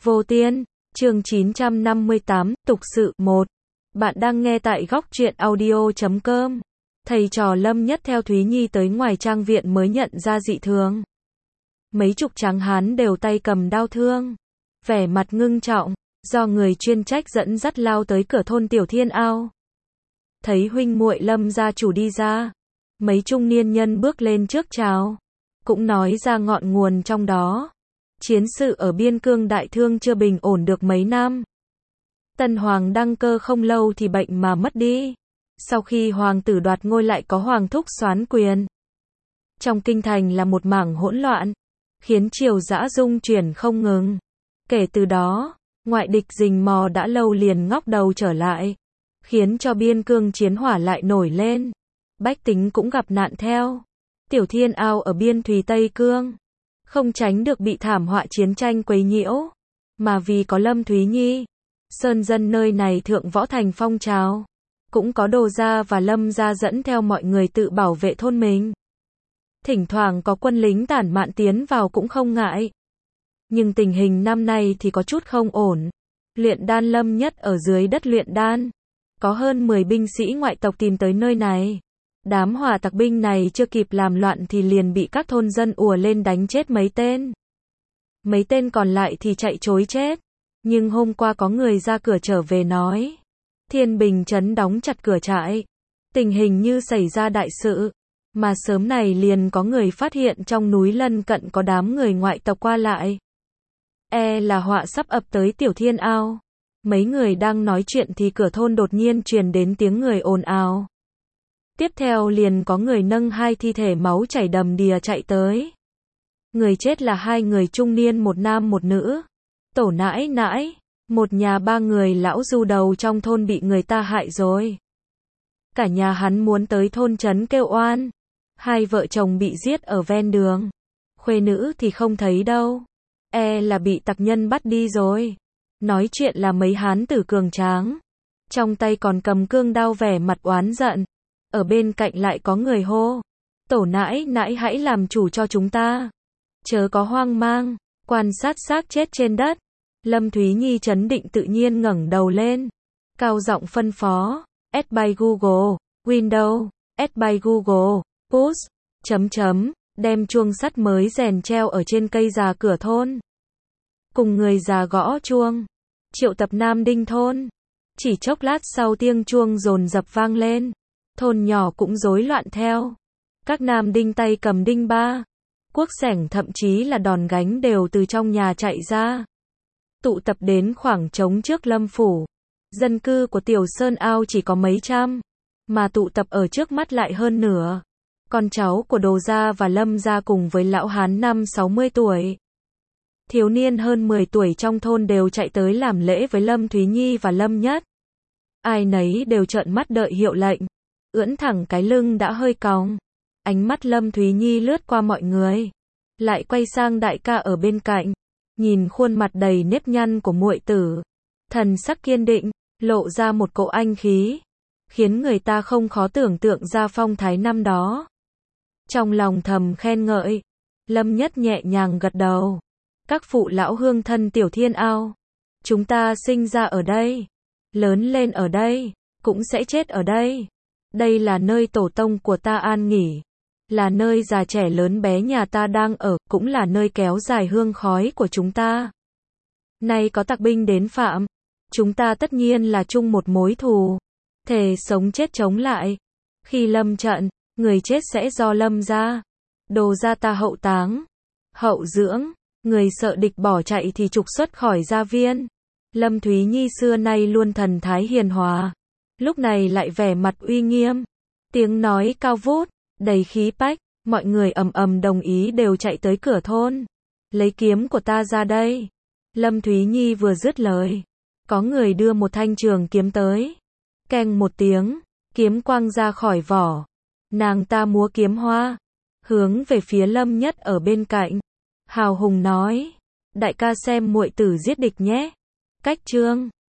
Vô Tiên, chương 958, tục sự 1. Bạn đang nghe tại góc truyện audio.com. Thầy trò Lâm Nhất theo Thúy Nhi tới ngoài trang viện mới nhận ra dị thường. Mấy chục tráng hán đều tay cầm đao thương, vẻ mặt ngưng trọng, do người chuyên trách dẫn dắt lao tới cửa thôn Tiểu Thiên Ao. Thấy huynh muội Lâm gia chủ đi ra, mấy trung niên nhân bước lên trước chào, cũng nói ra ngọn nguồn trong đó. Chiến sự ở biên cương Đại Thương chưa bình ổn được mấy năm. Tân hoàng đăng cơ không lâu thì bệnh mà mất đi. Sau khi hoàng tử đoạt ngôi lại có hoàng thúc soán quyền. Trong kinh thành là một mảng hỗn loạn, khiến triều dã rung chuyển không ngừng. Kể từ đó, ngoại địch rình mò đã lâu liền ngóc đầu trở lại, khiến cho biên cương chiến hỏa lại nổi lên. Bách tính cũng gặp nạn theo. Tiểu Thiên Ao ở biên thùy Tây Cương không tránh được bị thảm họa chiến tranh quấy nhiễu, mà vì có Lâm Thúy Nhi, sơn dân nơi này thượng võ thành phong trào, cũng có Đồ gia và Lâm gia dẫn theo mọi người tự bảo vệ thôn mình. Thỉnh thoảng có quân lính tản mạn tiến vào cũng không ngại. Nhưng tình hình năm nay thì có chút không ổn. Luyện đan Lâm Nhất ở dưới đất luyện đan, có hơn 10 binh sĩ ngoại tộc tìm tới nơi này. Đám hỏa tặc binh này chưa kịp làm loạn thì liền bị các thôn dân ùa lên đánh chết mấy tên. Mấy tên còn lại thì chạy trối chết. Nhưng hôm qua có người ra cửa trở về nói, Thiên Bình trấn đóng chặt cửa trại, tình hình như xảy ra đại sự. Mà sớm này liền có người phát hiện trong núi lân cận có đám người ngoại tộc qua lại. Là họa sắp ập tới Tiểu Thiên Ao. Mấy người đang nói chuyện thì cửa thôn đột nhiên truyền đến tiếng người ồn ào. Tiếp theo liền có người nâng hai thi thể máu chảy đầm đìa chạy tới. Người chết là hai người trung niên, một nam một nữ. Tổ nãi nãi, một nhà ba người lão du đầu trong thôn bị người ta hại rồi. Cả nhà hắn muốn tới thôn trấn kêu oan. Hai vợ chồng bị giết ở ven đường. Khuê nữ thì không thấy đâu. Là bị tặc nhân bắt đi rồi. Nói chuyện là mấy hán tử cường tráng, trong tay còn cầm cương đao, vẻ mặt oán giận. Ở bên cạnh lại có người hô, tổ nãi nãi hãy làm chủ cho chúng ta, chớ có hoang mang, quan sát xác chết trên đất. Lâm Thúy Nhi trấn định tự nhiên ngẩng đầu lên, cao giọng phân phó, add by Google, Windows, add by Google, push, đem chuông sắt mới rèn treo ở trên cây già cửa thôn. Cùng người già gõ chuông, triệu tập Nam Đinh thôn. Chỉ chốc lát sau tiếng chuông dồn dập vang lên. Thôn nhỏ cũng rối loạn theo. Các Nam Đinh tay cầm đinh ba, cuốc xẻng, thậm chí là đòn gánh đều từ trong nhà chạy ra. Tụ tập đến khoảng trống trước Lâm phủ. Dân cư của Tiểu Sơn Ao chỉ có mấy trăm, mà tụ tập ở trước mắt lại hơn nửa. Con cháu của Đồ gia và Lâm gia cùng với lão hán 50-60 tuổi. Thiếu niên hơn 10 tuổi trong thôn đều chạy tới làm lễ với Lâm Thúy Nhi và Lâm Nhất. Ai nấy đều trợn mắt đợi hiệu lệnh, ưỡn thẳng cái lưng đã hơi cong. Ánh mắt Lâm Thúy Nhi lướt qua mọi người, lại quay sang đại ca ở bên cạnh, nhìn khuôn mặt đầy nếp nhăn của muội tử, thần sắc kiên định, lộ ra một cỗ anh khí, khiến người ta không khó tưởng tượng ra phong thái năm đó. Trong lòng thầm khen ngợi, Lâm Nhất nhẹ nhàng gật đầu. Các phụ lão hương thân Tiểu Thiên Ao, chúng ta sinh ra ở đây, lớn lên ở đây, cũng sẽ chết ở đây. Đây là nơi tổ tông của ta an nghỉ, là nơi già trẻ lớn bé nhà ta đang ở, cũng là nơi kéo dài hương khói của chúng ta. Nay có tặc binh đến phạm, chúng ta tất nhiên là chung một mối thù, thề sống chết chống lại. Khi lâm trận, người chết sẽ do Lâm gia, Đồ gia ta hậu táng, hậu dưỡng. Người sợ địch bỏ chạy thì trục xuất khỏi gia viên. Lâm Thúy Nhi xưa nay luôn thần thái hiền hòa, lúc này lại vẻ mặt uy nghiêm. Tiếng nói cao vút, đầy khí phách, mọi người ầm ầm đồng ý đều chạy tới cửa thôn. Lấy kiếm của ta ra đây. Lâm Thúy Nhi vừa dứt lời, có người đưa một thanh trường kiếm tới. Keng một tiếng, kiếm quang ra khỏi vỏ. Nàng ta múa kiếm hoa, hướng về phía Lâm Nhất ở bên cạnh. Hào hùng nói, đại ca xem muội tử giết địch nhé. Cách chương